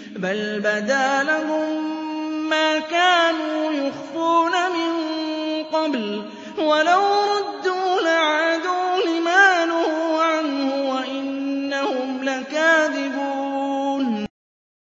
بَلْ بَدَا لَهُم مَّا كَانُوا يُخْفُونَ مِن قَبْلُ ۖ وَلَوْ